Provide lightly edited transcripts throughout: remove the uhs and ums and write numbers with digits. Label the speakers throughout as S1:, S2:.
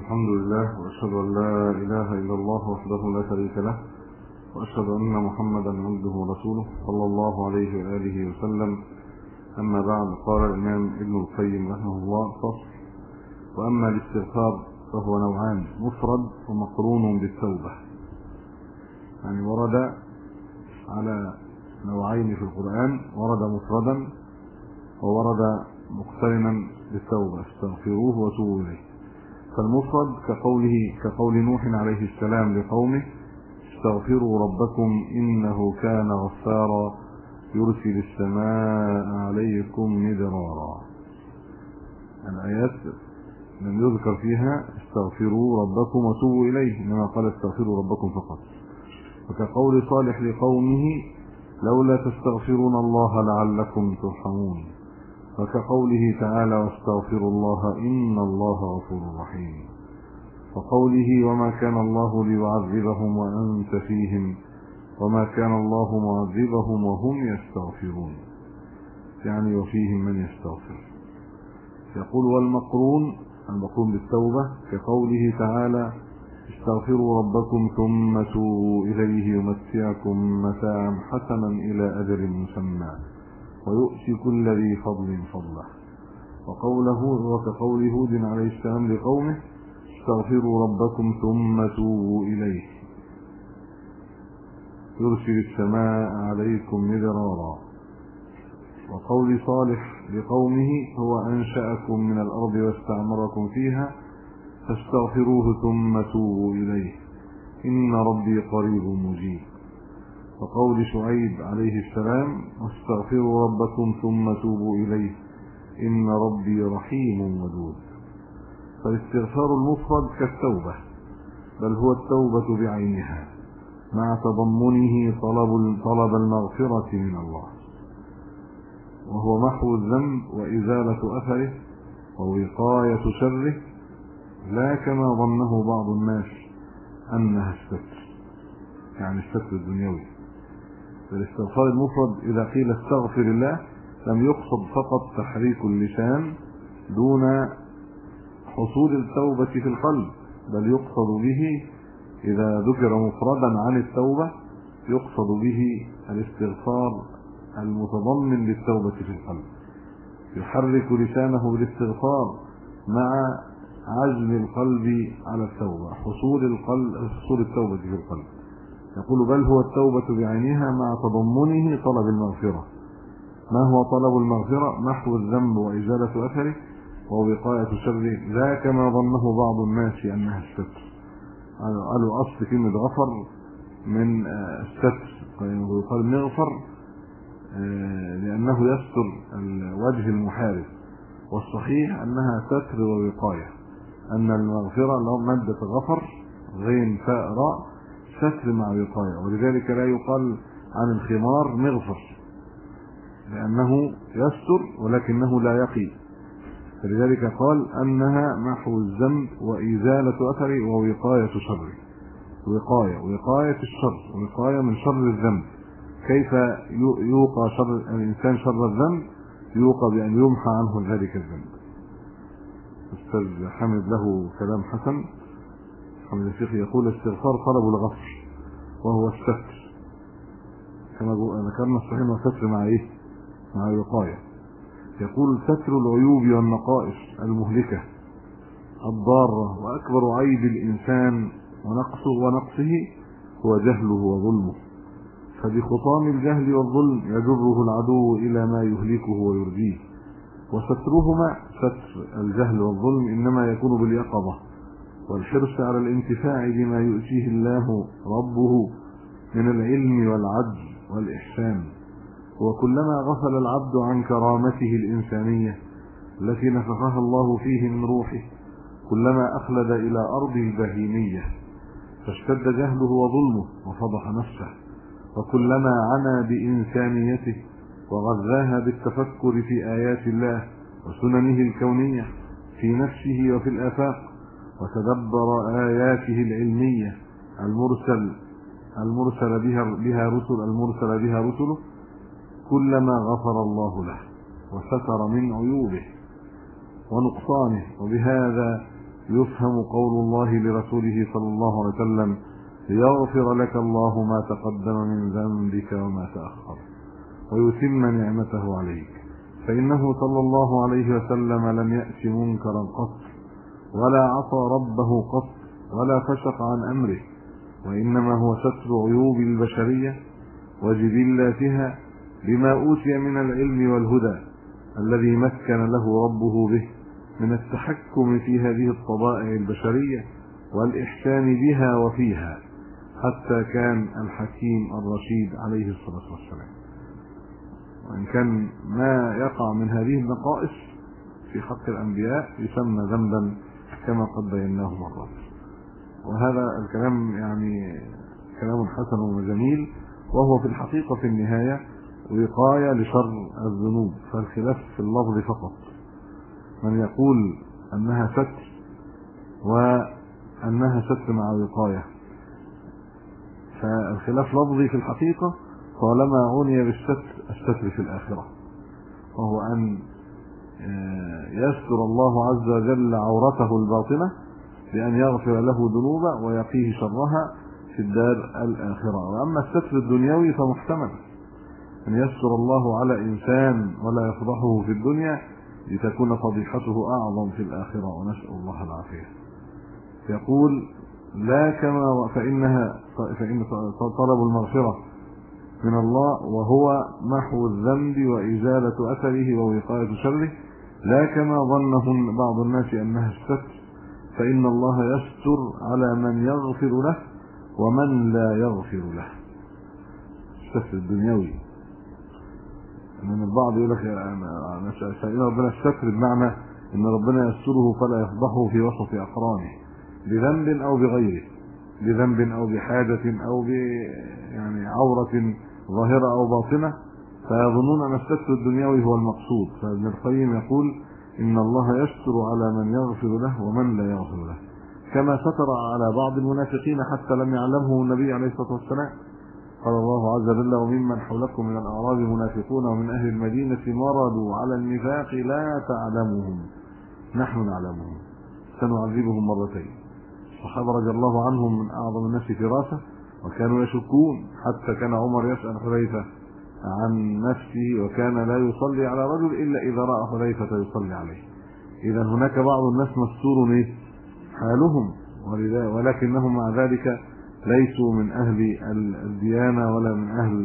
S1: الحمد لله وأشهد أن لا إله إلا الله وحده لا شريك له، وأشهد أن محمدا عبده ورسوله صلى الله عليه وآله وسلم. أما بعد، قال الإمام ابن القيم رحمه الله: فصل: وأما الاستغفار فهو نوعان، مفرد ومقرون بالتوبة. يعني ورد على نوعين في القرآن، ورد مفردا وورد مقترنا بالتوبة: استغفروه وتوبوا إليه. فالمفرد كقول نوح عليه السلام لقومه: استغفروا ربكم إنه كان غفارا يرسل السماء عليكم مدرارا. الآيات لم يذكر فيها استغفروا ربكم وتوبوا إليه، إنما قال استغفروا ربكم فقط. وكقول صالح لقومه: لولا تستغفرون الله لعلكم ترحمون. وكقوله تعالى: واستغفروا الله إن الله غفور رحيم. وقوله: وما كان الله ليعذبهم وأنت فيهم وما كان الله معذبهم وهم يستغفرون، يعني وفيهم من يستغفر. يقول: والمقرون المقرون بالتوبة كقوله تعالى: استغفروا ربكم ثم توبوا إليه يمتعكم متاعا حسنا إلى أجل مسمى ويؤتي كل ذي فضل فضله. وكقول هود عليه السلام لقومه: استغفروا ربكم ثم توبوا إليه يرسل السماء عليكم مدرارا. وقول صالح لقومه: هو أنشأكم من الأرض واستعمركم فيها فاستغفروه ثم توبوا إليه إن ربي قريب مجيب. وقول شعيب عليه السلام: واستغفروا ربكم ثم توبوا إليه إن ربي رحيم ودود. فالاستغفار المفرد كالتوبة، بل هو التوبة بعينها مع تضمنه طلب المغفرة من الله، وهو محو الذنب وإزالة أثره ووقاية شره، لا كما ظنه بعض الناس أنها الستر، يعني الستر الدنيوي. فالاستغفار المفرد إذا قيل استغفر الله لم يقصد فقط تحريك اللسان دون حصول التوبة في القلب، بل يقصد به إذا ذكر مفردا عن التوبة يقصد به الاستغفار المتضمن للتوبة في القلب، يحرك لسانه بالاستغفار مع عزم القلب على التوبة، حصول التوبة في القلب. يقول: بل هو التوبة بعينها مع تضمنه طلب المغفرة. ما هو طلب المغفرة؟ محو الذنب وإزالة أثره ووقاية شره، لا كما ظنه بعض الناس أنها الستر. قالوا أصل كلمة غفر من الستر، ويقال نغفر لأنه يستر الوجه المحارب، والصحيح أنها ستر ووقاية، أن المغفرة لو مادة غفر غين فاء راء ستر مع وقاية. ولذلك لا يقال عن الخمار مغفر لأنه يستر ولكنه لا يقي، فلذلك قال أنها محو الذنب وإزالة أثره ووقاية شره. وقاية الشر، وقاية من شر الذنب. كيف يوقى شر الإنسان شر الذنب؟ يوقى بأن يمحى عنه ذلك الذنب. أستاذ حامد له كلام حسن، حامد الشيخ، يقول: استغفار طلب الغفر وهو الستر، كما ذكرنا الصحيح والستر مع إيه؟ مع الوقاية. يقول: ستر العيوب والنقائص المهلكة الضارة، وأكبر عيب الإنسان ونقصه هو جهله وظلمه، فبخطام الجهل والظلم يجره العدو إلى ما يهلكه ويرضيه. وسترهما، ستر الجهل والظلم، إنما يكون باليقظة والحرص على الانتفاع بما يؤتيه الله ربه من العلم والعدل والإحسان. وكلما غفل العبد عن كرامته الإنسانية التي نفخها الله فيه من روحه كلما أخلد إلى أرض البهيمية فاشتد جهله وظلمه وفضح نفسه. وكلما عنا بإنسانيته وغذاها بالتفكر في آيات الله وسننه الكونية في نفسه وفي الآفاق، وتدبر آياته العلمية المرسل بها رسله، كلما غفر الله له وستر من عيوبه ونقصانه، وبهذا يفهم قول الله لرسوله صلى الله عليه وسلم: ليغفر لك الله ما تقدم من ذنبك وما تأخر ويتم نعمته عليك، فإنه صلى الله عليه وسلم لم يأت منكرا قط، ولا عصى ربه قط، ولا فشق عن أمره، وإنما هو ستر عيوب البشرية وجبلاتها بما أوتي من العلم والهدى الذي مكن له ربه به من التحكم في هذه الطبائع البشرية والإحسان بها وفيها، حتى كان الحكيم الرشيد عليه الصلاة والسلام. وإن كان ما يقع من هذه النقائص في حق الأنبياء يسمى ذنبا كما قد بيناه مرات. وهذا الكلام يعني كلام حسن وجميل، وهو في الحقيقة في النهاية وقاية لشر الذنوب، فالخلاف في اللفظ فقط، من يقول أنها ستر وأنها ستر مع وقاية، فالخلاف لفظي في الحقيقة طالما عني بالستر في الآخرة، وهو أن يستر الله عز وجل عورته الباطنة بأن يغفر له ذنوبه ويقيه شرها في الدار الآخرة. وأما الستر الدنيوي فمحتمل أن يستر الله على إنسان ولا يفضحه في الدنيا لتكون فضيحته أعظم في الآخرة، ونسأل الله العافية. يقول: لا كما فإن طلب المغفرة من الله وهو محو الذنب وإزالة أثره ووقاية شره، لا كما ظنه بعض الناس أنها الستر، فإن الله يستر على من يغفر له ومن لا يغفر له. الستر الدنيوي، ان البعض يقول لك انا سائل ربنا الستر بمعنى ان ربنا يستره فلا يفضحه في وسط اقرانه بذنب او بغيره، بذنب او بحاجه او يعني عوره ظاهره او باطنه، فيظنون ان الستر الدنيوي هو المقصود. فابن القيم يقول: ان الله يستر على من يغفر له ومن لا يغفر له، كما ستر على بعض المنافقين حتى لم يعلمه النبي عليه الصلاه والسلام. قال الله عز وجل: وممن حولكم من الأعراب منافقون ومن أهل المدينة مرضوا على النفاق لا تعلمهم نحن نعلمهم سنعذبهم مرتين. الصحابة رضي الله عنهم من أعظم الناس فراسة، وكانوا يشكون، حتى كان عمر يسأل حذيفة عن نفسه وكان لا يصلي على رجل إلا إذا رأى حذيفة يصلي عليه. إذا هناك بعض الناس مستور حالهم، ولكنهم مع ذلك ليسوا من أهل الديانة ولا من أهل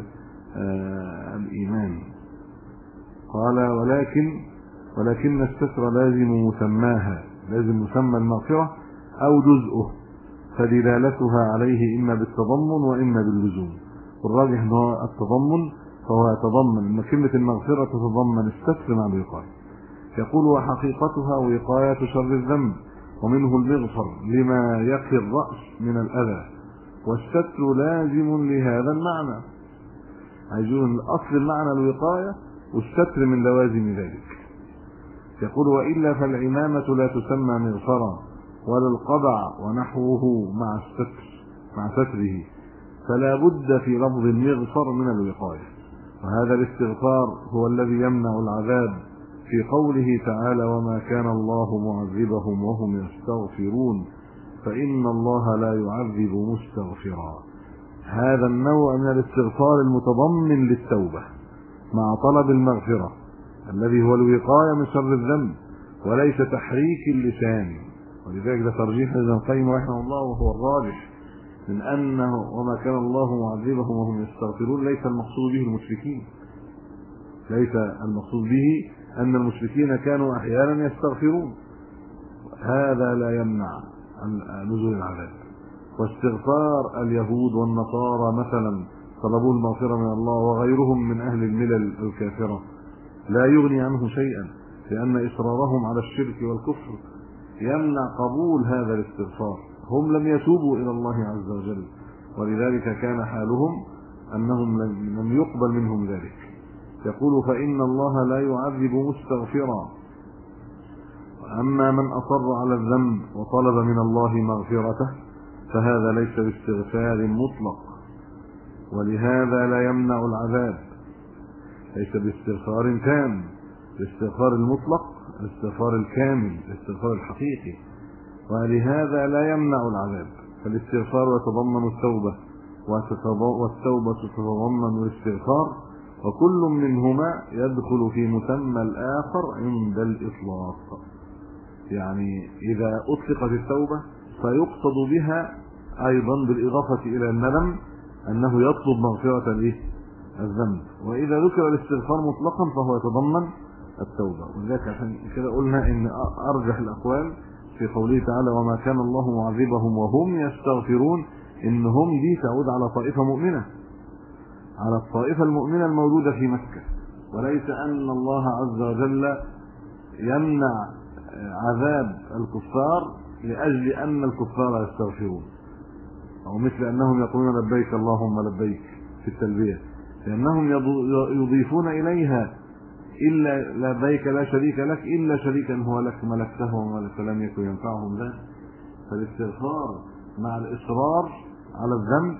S1: الإيمان. قال: ولكن الستر لازم مسماها، لازم مسمى المغفرة أو جزءه، فدلالتها عليه إما بالتضمن وإما باللزوم. والراجح أنه التضمن، فهو يتضمن أن كلمة المغفرة تتضمن الستر مع الوقاية. يقول: وحقيقتها وقاية شر الذنب، ومنه المغفر لما يقي الرأس من الأذى، والستر لازم لهذا المعنى. عايزون الاصل المعنى الوقايه، والستر من لوازم ذلك. يقول: والا فالعمامه لا تسمى مغفرا ولا القبع ونحوه مع ستره، فلا بد في لفظ المغفر من الوقايه. وهذا الاستغفار هو الذي يمنع العذاب في قوله تعالى: وما كان الله معذبهم وهم يستغفرون فإن الله لا يعذب مستغفرا. هذا النوع من الاستغفار المتضمن للتوبة مع طلب المغفرة، الذي هو الوقاية من شر الذنب وليس تحريك اللسان. ولذلك ده ترجيح ابن القيم رحمه الله، وهو الراجح من أنه وما كان الله معذبهم وهم يستغفرون ليس المقصود به المشركين، ليس المقصود به أن المشركين كانوا أحيانا يستغفرون، هذا لا يمنع نزول العذاب. واستغفار اليهود والنصارى مثلا طلبوا المغفرة من الله، وغيرهم من أهل الملل الكافرة، لا يغني عنه شيئا، لأن إصرارهم على الشرك والكفر يمنع قبول هذا الاستغفار. هم لم يتوبوا إلى الله عز وجل، ولذلك كان حالهم أنهم لم يقبل منهم ذلك. يقول: فإن الله لا يعذب مستغفرا. أما من أصر على الذنب وطلب من الله مغفرته فهذا ليس باستغفار مطلق، ولهذا لا يمنع العذاب، ليس باستغفار تام. الاستغفار المطلق الاستغفار الكامل، الاستغفار الحقيقي، ولهذا لا يمنع العذاب، فالاستغفار يتضمن التوبة، والتوبة تتضمن الاستغفار، وكل منهما يدخل في مسمى الآخر عند الإطلاق. يعني إذا أطلقت التوبة فيقصد بها أيضا بالإضافة إلى الندم أنه يطلب مغفرة الذنب، وإذا ذكر الاستغفار مطلقا فهو يتضمن التوبة. ولذلك عشان كده قلنا إن أرجح الأقوال في قوله تعالى وما كان الله معذبهم وهم يستغفرون، إن هم دي تعود على طائفة مؤمنة، على الطائفة المؤمنة الموجودة في مكة، وليس أن الله عز وجل يمنع عذاب الكفار لأجل أن الكفار يستغفرون، أو مثل أنهم يقولون لبيك اللهم لبيك في التلبية، لأنهم يضيفون إليها إلا لبيك لا شريك لك إلا شريكا هو لك ملكته فلم يكن ينفعهم ذلك. فالاستغفار مع الإصرار على الذنب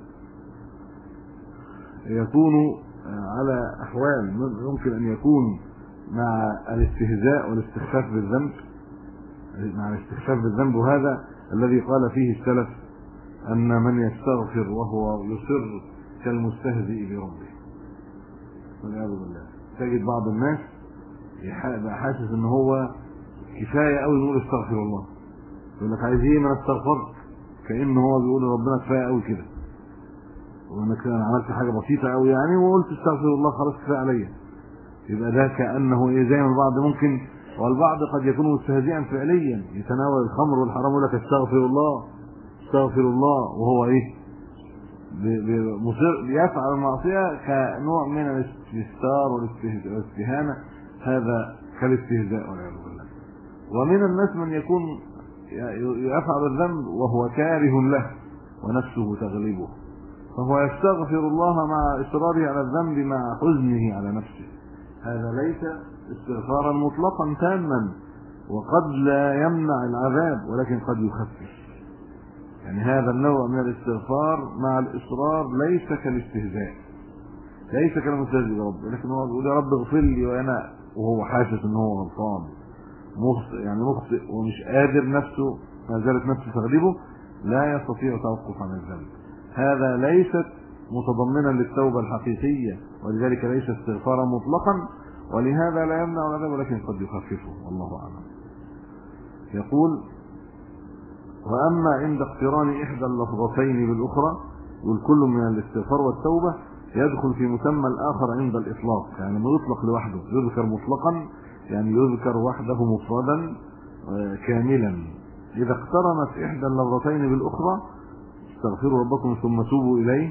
S1: يكون على أحوال، يمكن أن يكون مع الاستهزاء والاستخفاف بالذنب، مع الاستخفاف بالذنب، وهذا الذي قال فيه السلف أن من يستغفر وهو يصر كالمستهزئ بربه والعياذ بالله. تجد بعض الناس يبقى حاسس ان هو كفايه قوي نقول استغفر الله، يقول لك عايز ايه ما استغفرت، كأنه هو بيقول لربنا كفايه قوي كده، وانا كده انا عملت حاجه بسيطه قوي يعني وقلت استغفر الله خلاص كفايه عليا. يبقى ده كأنه ايه، زي ما البعض ممكن، والبعض قد يكون مستهزئا فعليا يتناول الخمر والحرام ويقول لك استغفر الله استغفر الله، وهو ايه مصر يفعل المعصيه كنوع من الاستهتار والاستهانه، هذا كالاستهزاء والعياذ بالله. ومن الناس من يكون يفعل الذنب وهو كاره له ونفسه تغلبه، فهو يستغفر الله مع اصراره على الذنب مع حزنه على نفسه، هذا ليس استغفارا مطلقا تاما، وقد لا يمنع العذاب ولكن قد يخفف. يعني هذا النوع من الاستغفار مع الإصرار ليس كالاستهزاء، ليس كالمستهزئ برب، لكن هو بيقول يا رب اغفر لي وأنا وهو حاسس ان هو غلطان مخطئ ومش قادر، نفسه ما زالت نفسه تغلبه، لا يستطيع التوقف عن الذنب. هذا ليست متضمنا للتوبة الحقيقية، ولذلك ليس استغفارا مطلقا، ولهذا لا يمنع العذاب ولكن قد يخففه، والله أعلم. يقول وأما عند اقتران إحدى اللفظتين بالأخرى، والكل من الاستغفار والتوبة يدخل في مسمى الآخر عند الإطلاق، يعني ما يطلق لوحده يذكر مطلقا، يعني يذكر وحده مفردا كاملا. إذا اقترنت إحدى اللفظتين بالأخرى استغفروا ربكم ثم توبوا إليه،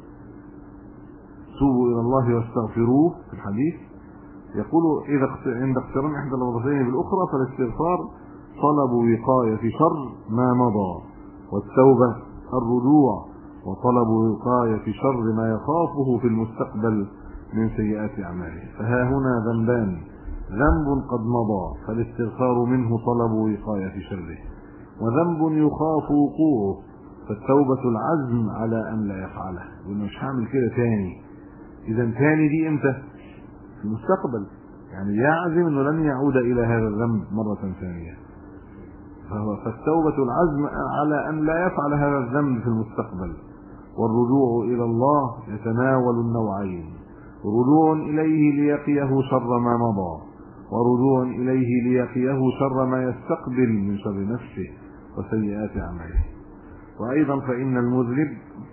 S1: توبوا إلى الله واستغفروه في الحديث، يقول إذا عند اقتران إحدى اللفظتين بالأخرى فالاستغفار طلب وقاية في شر ما مضى، والتوبة الرجوع وطلب وقاية في شر ما يخافه في المستقبل من سيئات أعماله. فها هنا ذنبان، ذنب قد مضى فالاستغفار منه طلب وقاية في شره، وذنب يخاف وقوعه فالتوبة العزم على أن لا يفعله، وإنه مش هعمل كده تاني. إذا تاني دي إمتى؟ في المستقبل، يعني يعزم أنه لن يعود إلى هذا الذنب مرة ثانية. فالتوبة العزم على أن لا يفعل هذا الذنب في المستقبل. والرجوع إلى الله يتناول النوعين، رجوع إليه ليقيه شر ما مضى، ورجوع إليه ليقيه شر ما يستقبل من شر نفسه وسيئات أعماله. وأيضا فإن المذنب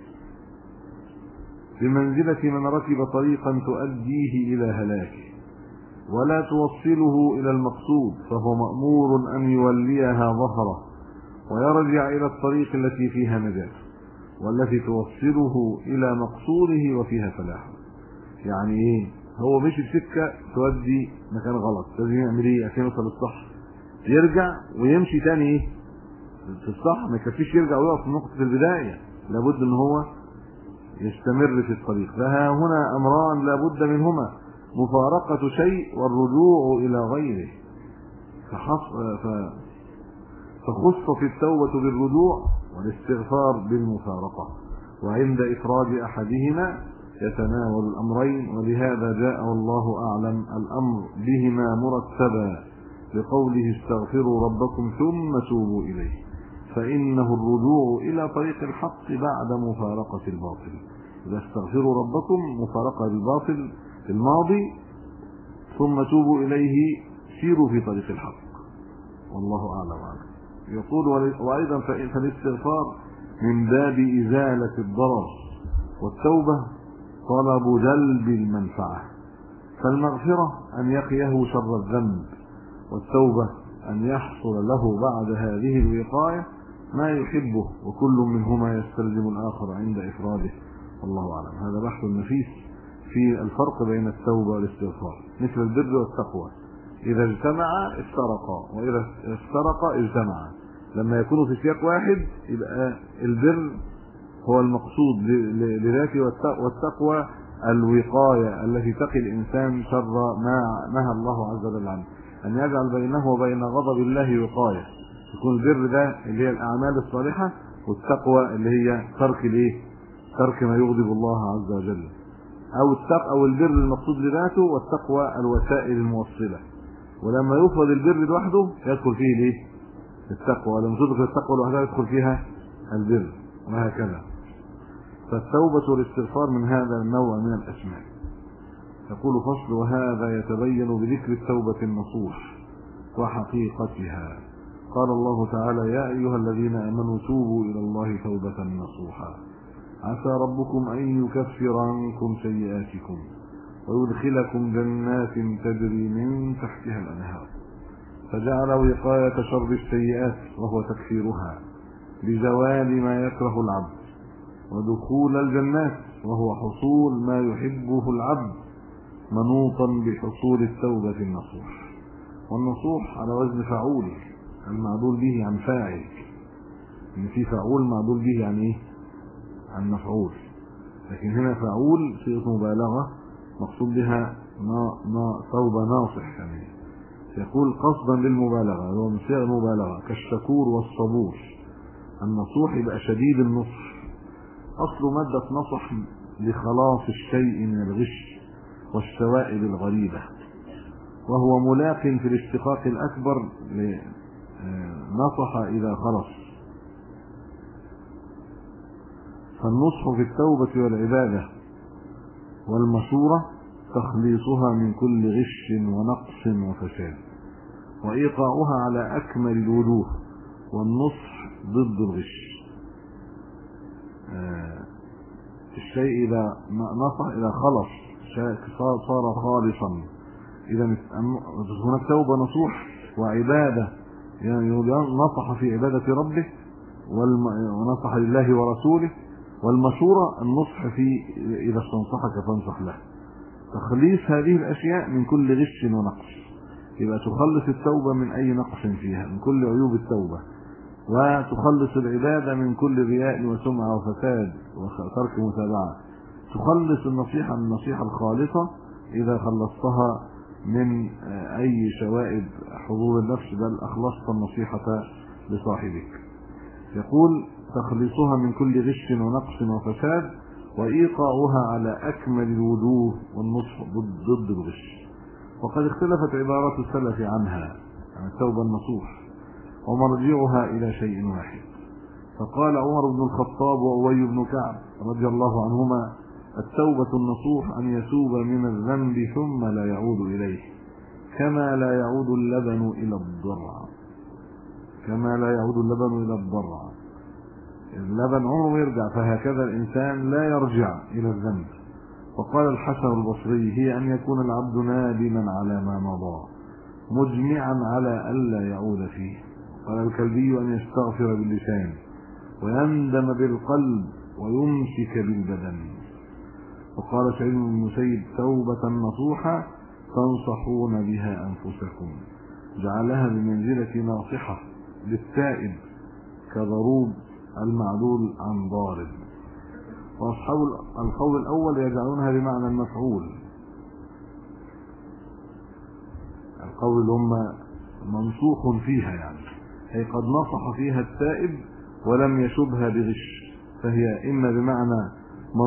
S1: بمنزلة من ركب طريقا تؤديه إلى هلاكه ولا توصله إلى المقصود، فهو مأمور أن يوليها ظهره ويرجع إلى الطريق التي فيها نجاته والتي توصله إلى مقصوده وفيها فلاحه. يعني إيه؟ هو مشي بسكة تودي مكان غلط، لازم يعمل إيه عشان يوصل للصح؟ يرجع ويمشي تاني إيه؟ في الصح، ما يكفيش يرجع ويقف في نقطة البداية، لابد إن هو يستمر في الطريق. فها هنا أمران لابد منهما، مفارقة شيء والرجوع إلى غيره. فخصت التوبة بالرجوع والاستغفار بالمفارقة، وعند إفراد أحدهما يتناول الأمرين، ولهذا جاء والله أعلم الأمر بهما مرتبا لقوله استغفروا ربكم ثم توبوا إليه، فإنه الرجوع إلى طريق الحق بعد مفارقة الباطل. إذا استغفروا ربكم مفارقة الباطل الماضي، ثم توبوا إليه سيروا في طريق الحق، والله أعلم. يقول وأيضا فالاستغفار من باب إزالة الضرر، والتوبة طلب جلب المنفعة. فالمغفرة أن يقيه شر الذنب، والتوبة أن يحصل له بعد هذه الوقاية ما يحبه، وكل منهما يستلزم الآخر عند إفراده، والله أعلم. هذا بحث نفيس في الفرق بين التوبة والاستغفار، مثل البر والتقوى، إذا اجتمعا افترقا، وإذا افترقا اجتمعا. لما يكونوا في سياق واحد يبقى البر هو المقصود لذاته، والتقوى الوقاية التي تقي الإنسان شر ما نهى الله عز وجل عنه، أن يجعل بينه وبين غضب الله وقاية. يكون البر ده اللي هي الأعمال الصالحة، والتقوى اللي هي ترك ما يغضب الله عز وجل، أو البر المقصود لذاته، والتقوى الوسائل الموصلة. ولما يفرد البر لوحده يدخل فيه التقوى، ولما تدخل التقوى لوحدها يدخل فيها البر، وهكذا. فالتوبة والاستغفار من هذا النوع من الأسماء. يقول فصل: وهذا يتبين بذكر التوبة النصوح وحقيقتها. قال الله تعالى: يا أيها الذين آمنوا توبوا إلى الله توبة نصوحا عسى ربكم أن يكفر عنكم سيئاتكم ويدخلكم جنات تجري من تحتها الأنهار. فجعل وقاية شر السيئات وهو تكفيرها بزوال ما يكره العبد، ودخول الجنات وهو حصول ما يحبه العبد، منوطا بحصول التوبة النصوح. والنصوح على وزن فعول، المعدول به عن فاعل، ان في فعول معدول به عن عن مفعول، لكن هنا فعول صيغة مبالغة مقصود بها توبة ناصح. يعني يقول قصدا للمبالغة، هو من صيغ المبالغة، كالشكور والصبور. النصوح يبقى شديد النصح. أصل مادة نصح لخلاص الشيء من الغش والشوائب الغريبة، وهو ملاق في الاشتقاق الأكبر لنصح إذا خلص. فالنصح في التوبة والعبادة والمشورة تخليصها من كل غش ونقص وفساد، وإيقاعها على أكمل الوجوه، والنصح ضد الغش. الشيء إذا نصح، إذا خلص صار خالصا. إذا هناك توبة نصوح وعبادة، يعني نصح في عبادة ربه ونصح لله ورسوله. والمشورة النصح في إذا استنصحك فانصح له. تخليص هذه الأشياء من كل غش ونقص، يبقى تخلص التوبة من أي نقص فيها، من كل عيوب التوبة، وتخلص العبادة من كل رياء وسمعة وفساد وترك متابعة. تخلص النصيحة من النصيحة الخالصة إذا خلصتها من أي شوائب حضور النفس، بل أخلصت النصيحة لصاحبك. يقول تخليصها من كل غش ونقص وفساد، وإيقاعها على أكمل الوجوه، والنصح ضد الغش. وقد اختلفت عبارات السلف عنها، عن التوبة النصوح، ومرجعها إلى شيء واحد. فقال عمر بن الخطاب وأبي بن كعب رضي الله عنهما: التوبة النصوح أن يتوب من الذنب ثم لا يعود إليه، كما لا يعود اللبن إلى الضرع. كما لا يعود اللبن إلى الضرع، اللبن عمره يرجع، فهكذا الإنسان لا يرجع إلى الذنب. وقال الحسن البصري: هي أن يكون العبد نادما على ما مضى، مجمعا على ألا يعود فيه. قال الكلبي: أن يستغفر باللسان ويندم بالقلب ويمسك بالبدن. وقال سعيد بن المسيب: توبة نصوحة تنصحون بها أنفسكم، جعلها بمنزلة ناصحة للتائب، كضروب المعدول عن ضارب. وأصحاب القول الأول يجعلونها بمعنى المفعول، القول اللي هم منصوح فيها، يعني أي قد نصح فيها التائب ولم يشبها بغش، فهي إما بمعنى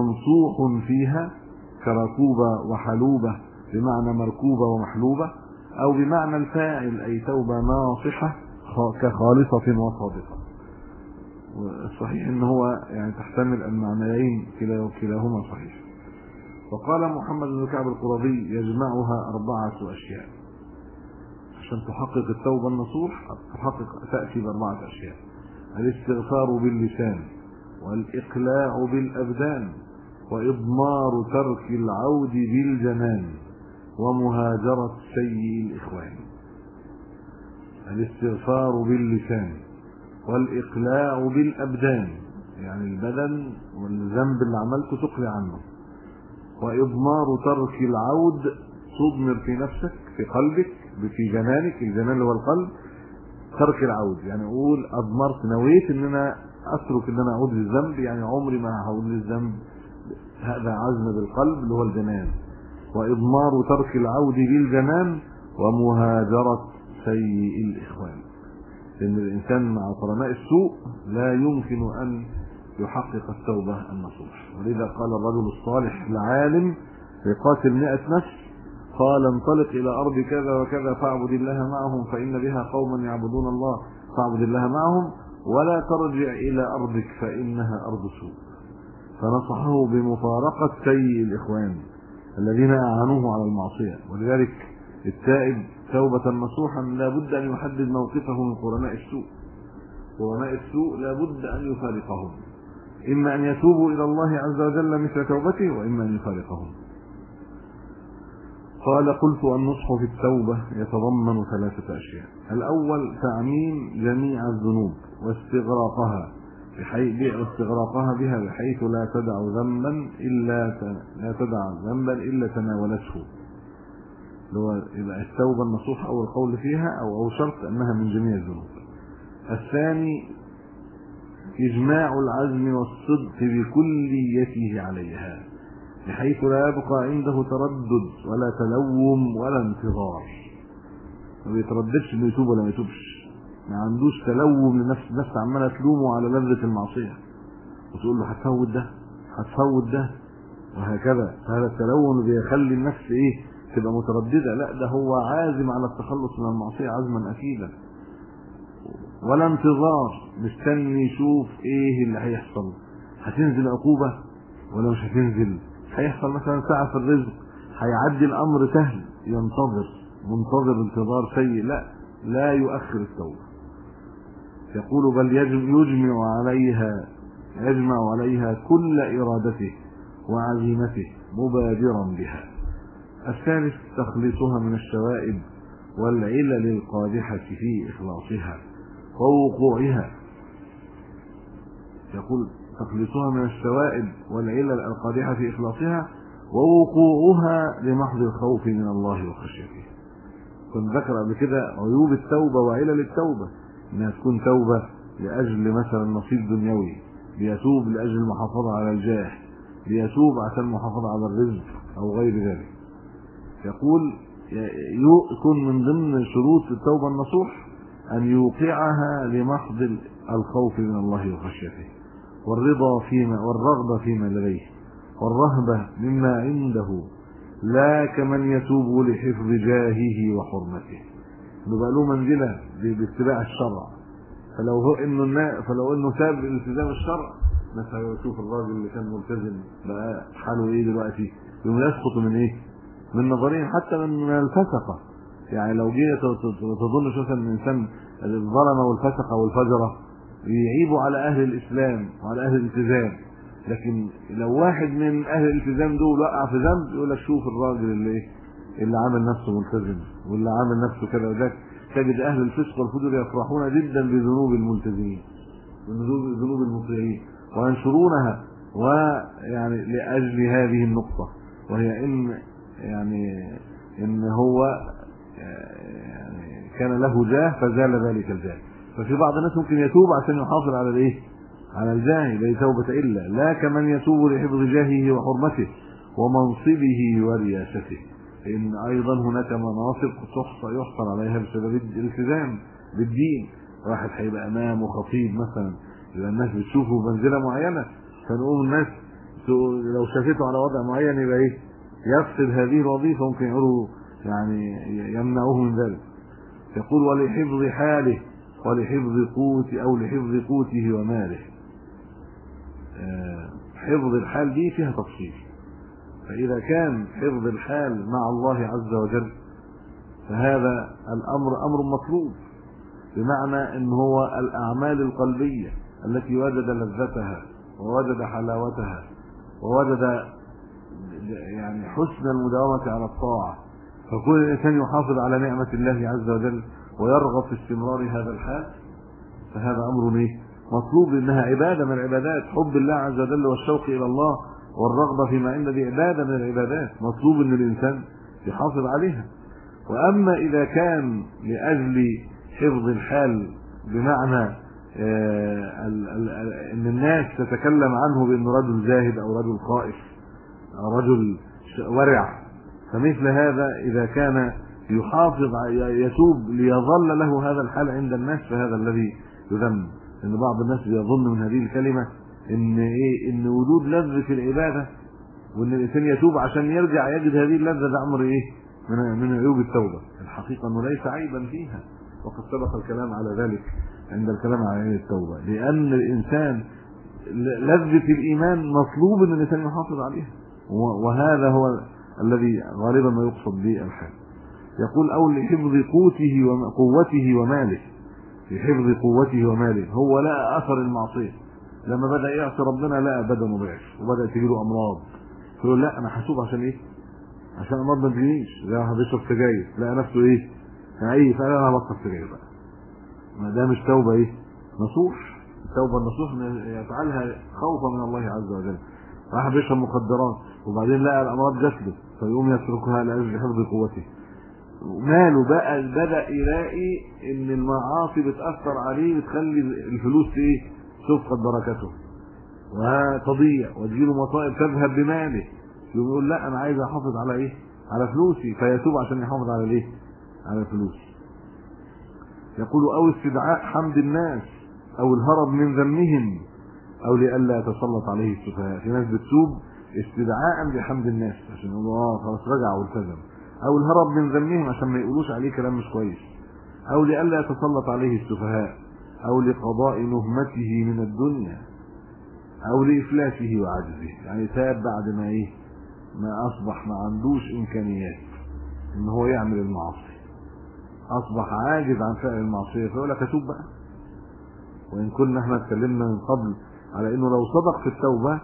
S1: منصوح فيها كركوبة وحلوبة بمعنى مركوبة ومحلوبة، أو بمعنى الفاعل أي توبة ناصحة كخالصة وصادقة. والصحيح ان هو يعني تحتمل المعنيين كلاهما صحيح. وقال محمد بن كعب القرظي يجمعها 4 أشياء عشان تحقق التوبة النصوح، تأتي ب4 أشياء: الاستغفار باللسان، والإقلاع بالأبدان، وإضمار ترك العود بالجنان، ومهاجرة سيء الإخوان. الاستغفار باللسان، والإقلاع بالأبدان يعني البدن والذنب اللي عملته تقلع عنه، وإضمار ترك العود، تضمر في نفسك في قلبك في جنانك، الجنان اللي هو القلب، ترك العود يعني أقول أضمرت نويت إن أنا أترك إن أنا أعود للذنب، يعني عمري ما هعود للذنب، هذا عزم بالقلب اللي هو الجنان. وإضمار ترك العود بالجنان، ومهاجرة سيء الإخوان، لأن الإنسان مع قرناء السوء لا يمكن أن يحقق التوبة النصوح. ولذا قال الرجل الصالح العالم يقاتل 100 نفس، قال انطلق إلى أرض كذا وكذا فاعبد الله معهم فإن بها قوما يعبدون الله فاعبد الله معهم، ولا ترجع إلى أرضك فإنها أرض سوء. فنصحه بمفارقة سيء الإخوان الذين أعانوه على المعصية. ولذلك التائب توبة نصوحا لا بد أن يحدد موقفه من قرناء السوء. قرناء السوء لا بد أن يفارقهم، إما أن يتوبوا إلى الله عز وجل مثل توبته، وإما أن يفارقهم. قال قلت النصح في التوبة يتضمن 3 أشياء: الأول تعميم جميع الذنوب واستغراقها بها بحيث لا تدع ذنبا إلا تناولته. يبقى التوبة النصوح أول قول فيها أو شرط أنها من جميع الذنوب. الثاني إجماع العزم والصدق بكليته عليها بحيث لا يبقى عنده تردد ولا تلوم ولا انتظار، ما بيترددش انه يتوب ولا ما يتوبش، ما عندوش تلوم لنفسه، النفس عماله تلومه على لذة المعصية وتقول له هتفوت ده وهكذا. فهذا التلون بيخلي النفس تبقى مترددة، لا ده هو عازم على التخلص من المعصية عزما أكيدا، ولا انتظار مستني يشوف ايه اللي هيحصل، هتنزل عقوبة ولا مش هتنزل، هيحصل مثلا ساعة في الرزق، هيعدي الأمر سهل، منتظر انتظار سيء، لا يؤخر التوبة. يقول بل يجمع عليها كل إرادته وعزيمته مبادرا بها. الثالث تخليصها من الشوائب والعلل القادحة في إخلاصها ووقوعها. يقول تخليصها من الشوائب والعلل القادحة في إخلاصها ووقوعها لمحض الخوف من الله وخشيته. كنت ذكر قبل كده عيوب التوبة وعلل التوبة، انها تكون توبة لأجل مثلا نصيب دنيوي، ليتوب لأجل المحافظة على الجاه، ليتوب عشان المحافظة على الرزق أو غير ذلك. يقول يكون من ضمن شروط التوبة النصوح أن يوقعها لمحض الخوف من الله وخشيته والرغبة فيما لديه والرهبة مما عنده، لا كمن يتوب لحفظ جاهه وحرمته، بيبقى له منزلة باتباع الشرع. فلو انه تاب الالتزام الشرع، مثلا يشوف الراجل اللي كان ملتزم بقى حاله دلوقتي، يسقط من نظرين حتى من الفسقة. يعني لو جيت تظن مثلا ان الانسان الظلمه والفسقه والفجره يعيبوا على اهل الاسلام وعلى اهل الالتزام، لكن لو واحد من اهل الالتزام دول وقع في ذنب يقول لك شوف الراجل اللي عامل نفسه ملتزم واللي عامل نفسه كذا وذاك. تجد اهل الفسق والفجور يفرحون جدا بذنوب الملتزمين وذنوب المطيعين وينشرونها، ويعني لاجل هذه النقطه، وهي ان هو يعني كان له جاه فزال ذلك الجاه. ففي بعض الناس ممكن يتوب عشان يحافظ على الجاه، لا توبة لا كمن يتوب لحفظ جاهه وحرمته ومنصبه ورياسته، لأن أيضا هناك مناصب يحصل عليها بسبب الالتزام بالدين. واحد هيبقى إمام وخطيب مثلا، يبقى الناس بتشوفه بمنزلة معينة، فنقوم الناس لو شافته على وضع معين يبقى يفسد هذه الوظيفة، ممكن يقولوا يعني يمنعه من ذلك. يقول ولحفظ حاله ولحفظ قوته أو لحفظ قوته وماله. حفظ الحال دي فيها تفصيل. فإذا كان حفظ الحال مع الله عز وجل فهذا الأمر أمر مطلوب، بمعنى أن هو الأعمال القلبية التي وجد لذتها ووجد حلاوتها ووجد يعني حسن المداومة على الطاعة، فكل الإنسان يحافظ على نعمة الله عز وجل ويرغب في استمرار هذا الحال، فهذا أمر مطلوب، لأنها عبادة من العبادات. حب الله عز وجل والشوق إلى الله والرغبة فيما عند دي عبادة من العبادات، مطلوب أن الإنسان يحافظ عليها. وأما إذا كان لأجل حفظ الحال بمعنى أن الناس تتكلم عنه بأنه رجل زاهد أو رجل خائف أو رجل ورع، فمثل هذا إذا كان يحافظ يتوب ليظل له هذا الحال عند الناس فهذا الذي يذم. لأن بعض الناس يظن من هذه الكلمة إن وجود لذة في العبادة وإن الإنسان يتوب عشان يرجع يجد هذه اللذة، ده أمر من عيوب التوبة. الحقيقة أنه ليس عيبا فيها، وقد سبق الكلام على ذلك عند الكلام على عيب التوبة، لأن الإنسان لذة الإيمان مطلوب أن الإنسان يحافظ عليها، وهذا هو الذي غالبا ما يقصد به الحال. يقول أو لحفظ قوته وماله، لحفظ قوته وماله. هو لقى أثر المعصية لما بدأ يعصي ربنا، لقى بدنه ضعف وبدأ تجيله أمراض، فيقول لا أنا هتوب عشان إيه؟ عشان أمراض ما تجينيش. لا بيشرب سجاير، لقى نفسه يعني فقال أنا هبطل سجاير بقى. ما ده مش توبة نصوح. التوبة النصوح يفعلها خوفا من الله عز وجل. راح بيشرب مخدرات وبعدين لقى الأمراض جسده فيقوم يتركها لأجل حفظ قوته. ماله بقى بدأ يلاقي ان المعاصي بتأثر عليه، بتخلي الفلوس تفقد بركته وتضيع وتجيله مصائب تذهب بماله. يقول لا انا عايز احافظ على على فلوسي، فيتوب عشان يحافظ على على الفلوس. يقول او استدعاء حمد الناس او الهرب من ذمهم او لئلا يتسلط عليه السفهاء. في ناس بتتوب استدعاء بحمد الناس عشان يقولوا خلاص رجع والتزم، او الهرب من ذمهم عشان ما يقولوش عليه كلام مش كويس، او لئلا يتسلط عليه السفهاء، او لقضاء نهمته من الدنيا، او لافلاسه وعجزه. يعني تاب بعد ما اصبح ما عندوش امكانيات ان هو يعمل المعاصي، اصبح عاجز عن فعل المعصيه، فيقول لك اتوب بقى. وان كنا احنا اتكلمنا من قبل على انه لو صدق في التوبه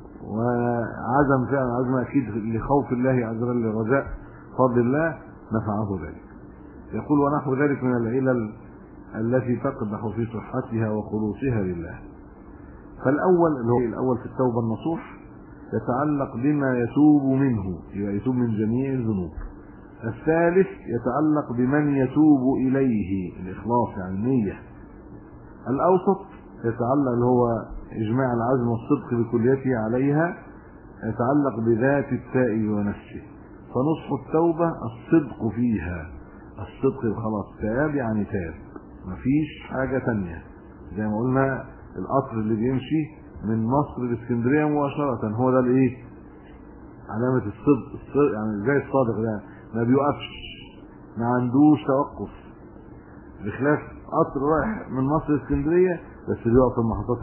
S1: وعزم فعلا عزم اكيد لخوف الله عز وجل لرجاء فضل الله نفعه ذلك. يقول ونحو ذلك من العلل التي تقدح في صحتها وخلوصها لله. فالأول اللي هو الأول في التوبة النصوح يتعلق بما يتوب منه، يتوب من جميع الذنوب. الثالث يتعلق بمن يتوب إليه، الإخلاص يعني النية. الأوسط يتعلق اللي هو إجماع العزم والصدق بكليته عليها، يتعلق بذات التائب ونفسه. فنصح التوبة الصدق فيها، الصدق خلاص تاب يعني تاب، مفيش حاجة تانية. زي ما قلنا القطر اللي بيمشي من مصر لاسكندرية مباشرة هو ده علامة الصدق. يعني زي الصادق ده ما بيوقفش، ما عندوش توقف، بخلاف قطر رايح من مصر لاسكندرية بس بيقف في المحطات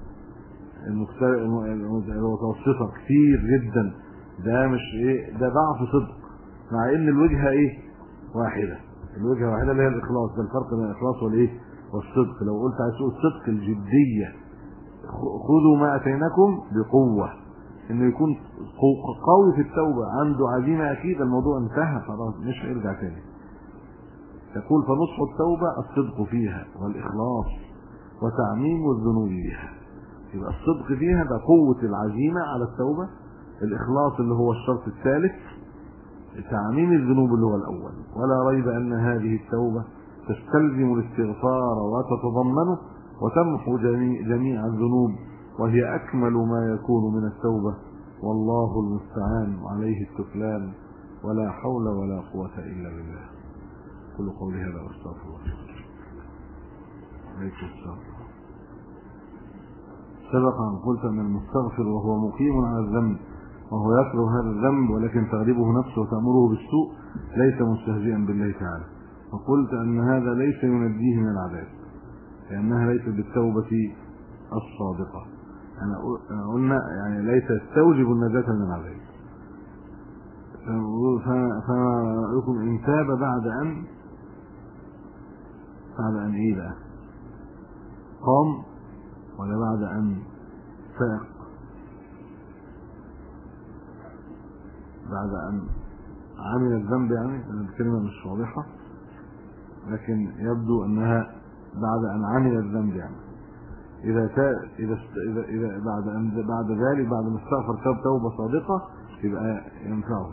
S1: المتوسطة كتير جدا. ده مش ده ضعف صدق، مع ان الوجهة واحدة، الوجهة واحدة اللي هي الإخلاص. ده الفرق بين الإخلاص والصدق. لو قلت على سوء الصدق الجدية، خذوا ما أتيناكم بقوة، انه يكون قوي في التوبة، عنده عزيمة اكيد، الموضوع انتهى خلاص مش هيرجع تاني. يقول فنصح التوبة الصدق فيها والإخلاص وتعميم الذنوب بها. يبقى الصدق فيها ده قوة العزيمة على التوبة، الإخلاص اللي هو الشرط الثالث، تعميم الذنوب اللي هو الأول. ولا ريب أن هذه التوبة تستلزم الاستغفار وتتضمنه وتمحو جميع الذنوب، وهي أكمل ما يكون من التوبة، والله المستعان عليه التكلان، ولا حول ولا قوة إلا بالله. كل قولي هذا واستغفر الله. عليكم السلام. سبق أن قلت أن المستغفر وهو مقيم على الذنب وهو يكره هذا الذنب ولكن تغلبه نفسه وتأمره بالسوء ليس مستهزئا بالله تعالى. وقلت أن هذا ليس ينجيه من العذاب لأنها ليست بالتوبة الصادقة. قلنا يعني ليس يستوجب النجاة من العذاب. فما رأيكم إن تاب بعد أن إيه بقى؟ قام ولا بعد أن فاق؟ بعد أن عمل الذنب، يعني الكلمة مش واضحة لكن يبدو أنها بعد أن عمل الذنب، يعني إذا بعد ذلك بعد ما استغفر توبة صادقة يبقى ينفعه.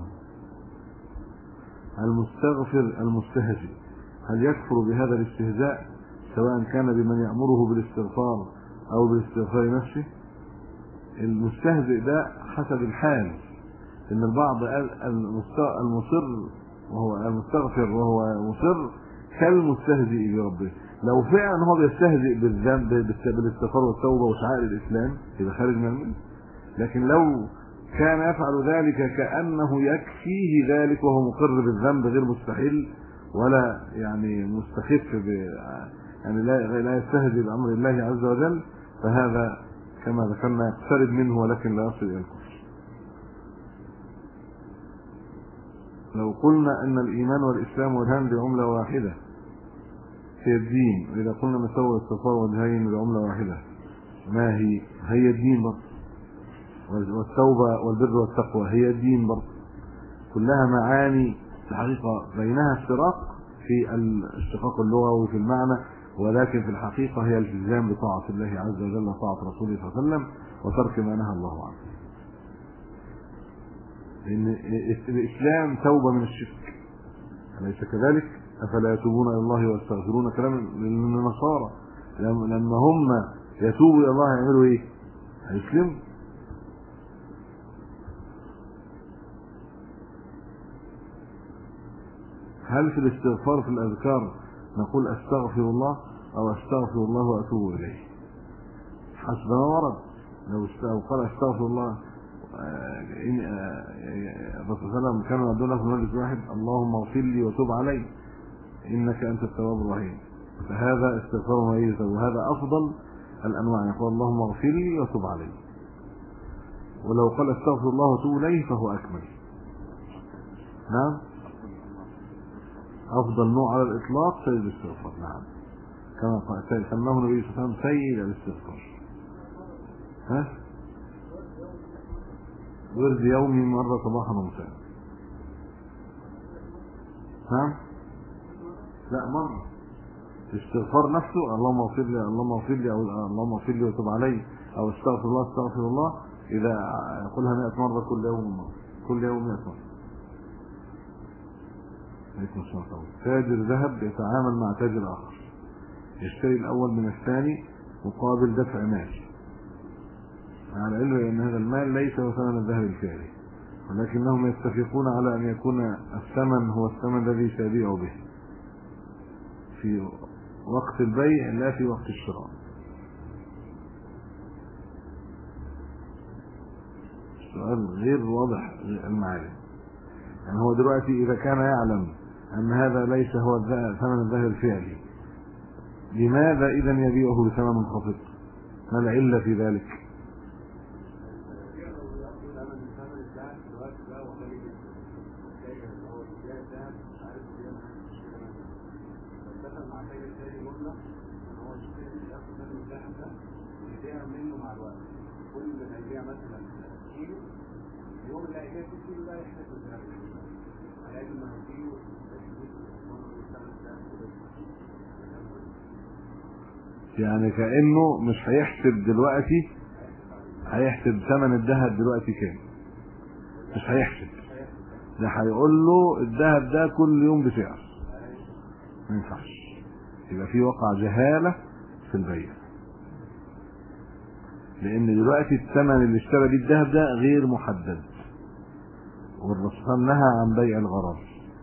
S1: المستغفر المستهزئ هل يكفر بهذا الاستهزاء سواء كان بمن يأمره بالاستغفار أو بالاستغفار نفسه؟ المستهزئ ده حسب الحال، إن البعض قال المصر وهو المستغفر وهو مصر كالمستهزئ بربه. لو فعلا هو بيستهزئ بالذنب بالاستغفار والتوبة وشعائر الإسلام يبقى خارج من الملة. لكن لو كان يفعل ذلك كأنه يكفيه ذلك وهو مقر بالذنب غير مستحيل ولا يعني مستخف يعني لا يستهزئ بأمر الله عز وجل، فهذا كما ذكرنا يقترب منه ولكن لا يصل إلى الكفر. لو قلنا أن الإيمان والإسلام والهند بعملة واحدة هي الدين، وإذا قلنا مساوي الصفاء والهين بعملة واحدة ما هي الدين برضه، والتوبة والبر والتقوى هي الدين برضه، كلها معاني الحقيقة بينها افتراق في الاشتقاق اللغوي في المعنى، ولكن في الحقيقة هي الالتزام بطاعة الله عز وجل وطاعة رسوله صلى الله عليه وسلم وترك ما نهى الله عنه. لأن الإسلام توبة من الشرك، أليس كذلك؟ أفلا يتوبون إلى الله ويستغفرون؟ كلام للنصارى لما هم يتوبوا إلى الله يعملوا إيه؟ هيسلموا. هل في الاستغفار في الأذكار نقول أستغفر الله أو أستغفر الله وأتوب إليه؟ حسب ما ورد. لو قال أستغفر الله الرسول صلى الله عليه وسلم كانوا يقولون في مجلس واحد اللهم اغفر لي وتب علي إنك أنت التواب الرحيم، فهذا استغفار مميز وهذا أفضل الأنواع. يقول اللهم اغفر لي وتب علي. ولو قال أستغفر الله وأتوب إليه فهو أكمل. نعم، أفضل نوع على الإطلاق سيد الاستغفار. نعم، كما قال سماه النبي صلى الله عليه وسلم سيد الاستغفار. ورد يومي مرة صباحا ومساء. نعم، لا مرة الاستغفار نفسه اللهم اغفر لي اللهم اغفر لي او اللهم اغفر لي وتب علي او استغفر الله استغفر الله، إذا يقولها 100 مرة كل يوم كل يوم 100 مرة. تاجر ذهب يتعامل مع تاجر آخر، يشتري الأول من الثاني مقابل دفع مال، على علم أن هذا المال ليس هو ثمن الذهب الفعلي، ولكنهم يتفقون على أن يكون الثمن هو الثمن الذي سيبيع به في وقت البيع لا في وقت الشراء. السؤال غير واضح المعاني. يعني هو دلوقتي إذا كان يعلم أن هذا ليس هو ثمن الذهب الفعلي، لماذا إذا يبيعه بثمن منخفض؟ ما العلة في ذلك؟ يعني كأنه مش هيحسب دلوقتي، هيحسب ثمن الذهب دلوقتي كام، مش هيحسب ده، هيقول له الذهب ده كل يوم بسعر، ما ينفعش، يبقى في وقع جهالة في البيع، لأن دلوقتي الثمن اللي اشترى بيه الذهب ده غير محدد، والرسول نهى عن بيع الغرر.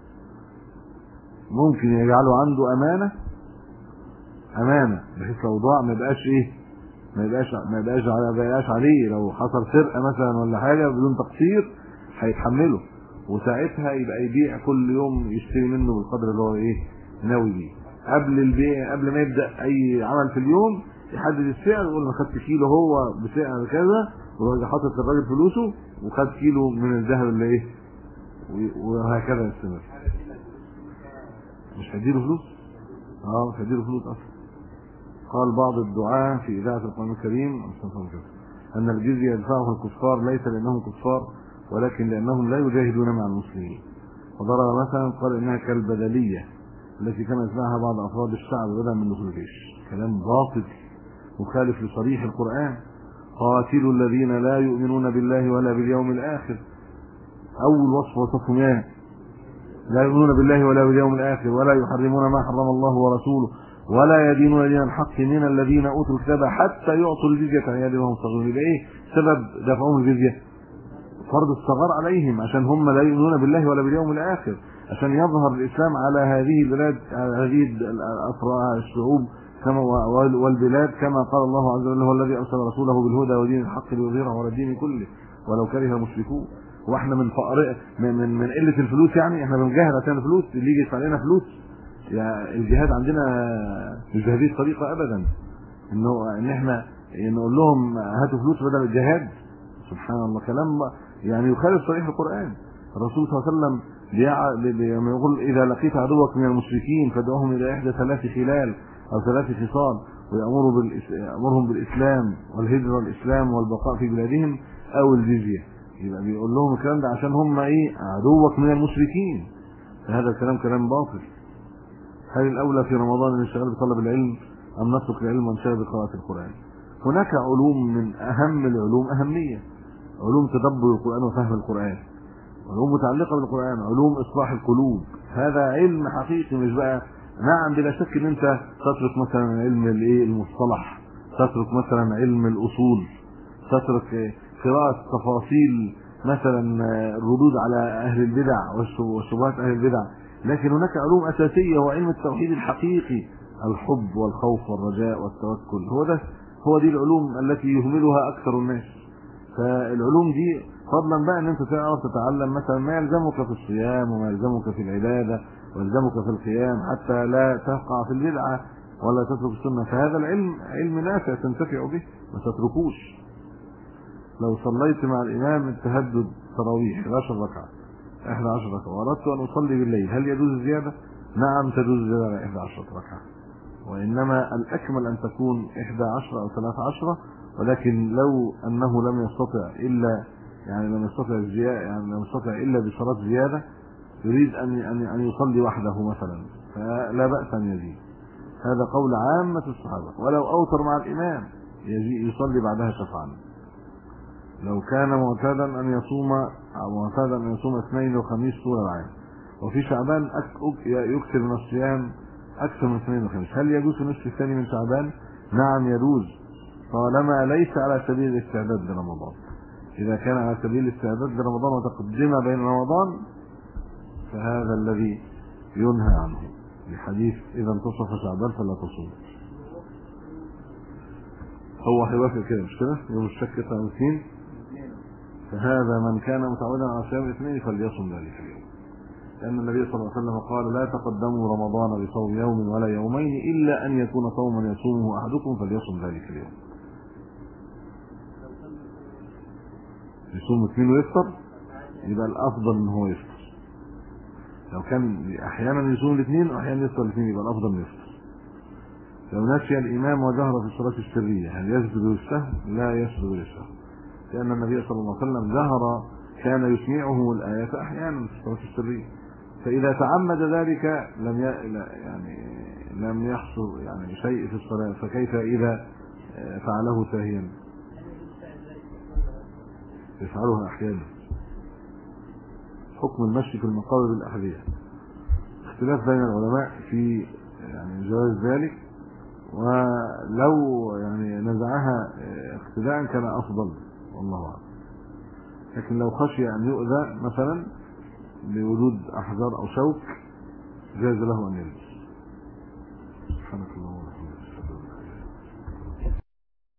S1: ممكن يجعله عنده أمانة بحيث لو ضاع ما يبقاش ما يبقاش عليه لو حصل سرقه مثلا ولا حاجه بدون تقصير هيتحمله، وساعتها يبقى يبيع كل يوم يشتري منه بالقدر اللي هو ايه ناوي بيه. قبل البيع، قبل ما يبدا اي عمل في اليوم يحدد السعر ويقول انا خدت كيلو هو بسعر كذا، ويبقى حاطط للراجل فلوسه وخد كيلو من الذهب اللي ايه، وهكذا يستمر. مش هيديله فلوس؟ مش هيديله فلوس اصلا. قال بعض الدعاة في إذاعة القرآن الكريم أن الجزية يدفعها الكفار ليس لأنهم كفار ولكن لأنهم لا يجاهدون مع المسلمين. وضرب مثلا قال إنها كالبدلية التي كان يدفعها بعض أفراد الشعب بدلا من دخول الجيش. كلام باطل مخالف لصريح القرآن. قاتلوا الذين لا يؤمنون بالله ولا باليوم الآخر. أول وصف وصفهم إيه؟ لا يؤمنون بالله ولا باليوم الآخر ولا يحرمون ما حرم الله ورسوله ولا يدينون دين الحق من الذين اوتوا الكتاب حتى يعطوا الجزية عن يد وهم صغيرون. يبقى ايه سبب دفعهم الجزية؟ فرض الصغار عليهم عشان هم لا يؤمنون بالله ولا باليوم الاخر، عشان يظهر الاسلام على هذه البلاد، على هذه الشعوب كما والبلاد كما قال الله عز وجل هو الذي ارسل رسوله بالهدى ودين الحق ليظهره على الدين كله ولو كره المشركون. واحنا من فقر من قله الفلوس، يعني احنا بنجاهد عشان الفلوس اللي يجي يدفع لنا فلوس. يعني الجهاد عندنا مش بهذه الطريقه ابدا، ان احنا نقول لهم هاتوا فلوس بدل الجهاد. سبحان الله، كلام يعني يخالف صريح القران. الرسول صلى الله عليه وسلم لما يقول اذا لقيت عدوك من المشركين فادعوهم الى احدى ثلاث خلال او ثلاث خصال، ويامرهم بالاسلام والهجره والاسلام والبقاء في بلادهم او الجزيه. يبقى بيقول لهم الكلام ده عشان هم ايه عدوك من المشركين. فهذا الكلام كلام باطل. هل الأولى في رمضان الانشغال بطلب العلم أم نترك العلم ونشغل بقراءة القرآن؟ هناك علوم من أهم العلوم أهمية، علوم تدبر القرآن وفهم القرآن، علوم متعلقة بالقرآن، علوم إصلاح القلوب. هذا علم حقيقي، مش بقى نعم بلا شك إن أنت تترك مثلا علم المصطلح، تترك مثلا علم الأصول، تترك قراءة تفاصيل مثلا الردود على أهل البدع وشبهات أهل البدع. لكن هناك علوم أساسية، هو علم التوحيد الحقيقي، الحب والخوف والرجاء والتوكل. هو دي العلوم التي يهملها أكثر الناس. فالعلوم دي فضلا بقى أن أنت تعرف تتعلم مثلا ما يلزمك في الصيام وما يلزمك في العبادة ويلزمك في القيام حتى لا تقع في البدعة ولا تترك السنة. فهذا العلم علم نافع تنتفع به، ما تتركوش. لو صليت مع الإمام التهجد تراويح 11 ركعة 11 ركعة وأردت أن أصلي بالليل، هل يجوز الزيادة؟ نعم تجوز الزيادة على 11 ركعة، وإنما الأكمل أن تكون 11 أو 13. ولكن لو أنه لم يستطع إلا لم يستطع إلا بصلاة زيادة، يريد أن يصلي وحده مثلا، فلا بأس أن يزيد. هذا قول عامة الصحابة. ولو أوتر مع الإمام يصلي بعدها شفعا. لو كان معتادا أن يصوم اثنين وخميس طول العام، وفي شعبان يكثر من الصيام أكثر من اثنين وخميس، هل يجوز النصف الثاني من شعبان؟ نعم يجوز، طالما ليس على سبيل الاستعداد لرمضان. إذا كان على سبيل الاستعداد لرمضان وتقدم بين رمضان فهذا الذي ينهى عنه بحديث إذا انتصف شعبان فلا تصوم. هو هيوافق كده مش كده؟ يوم الشك 30. فهذا من كان متعودا على صيام الاثنين فليصم ذلك اليوم، لأن النبي صلى الله عليه وسلم قال لا تقدموا رمضان بصوم يوم ولا يومين إلا أن يكون صوما يصومه أحدكم فليصم ذلك اليوم. يصوم اثنين ويفطر يبقى الأفضل إن هو يفطر. لو كان أحيانا يصوم الاثنين وأحيانا يفطر الاثنين يبقى الأفضل إنه يفطر. لو نسي الإمام وجهر في الصلاة السرية هل يسجد للسهو؟ لا يسجد للسهو، لأن النبي صلى الله عليه وسلم جهر كان يسمعه الآيات أحيانا في الصلاة السرية. فإذا تعمد ذلك لم يحصل شيء في الصلاة، فكيف إذا فعله ساهيا؟ يفعلها أحيانا. حكم المشي في المقابر بالأحذية، اختلاف بين العلماء في جواز ذلك، ولو نزعها اقتداء كان أفضل والله أعلم. لكن لو خشي أن يؤذى مثلا بوجود أحجار أو شوك جاز له أن يلبس. سبحانك اللهم وبحمدك.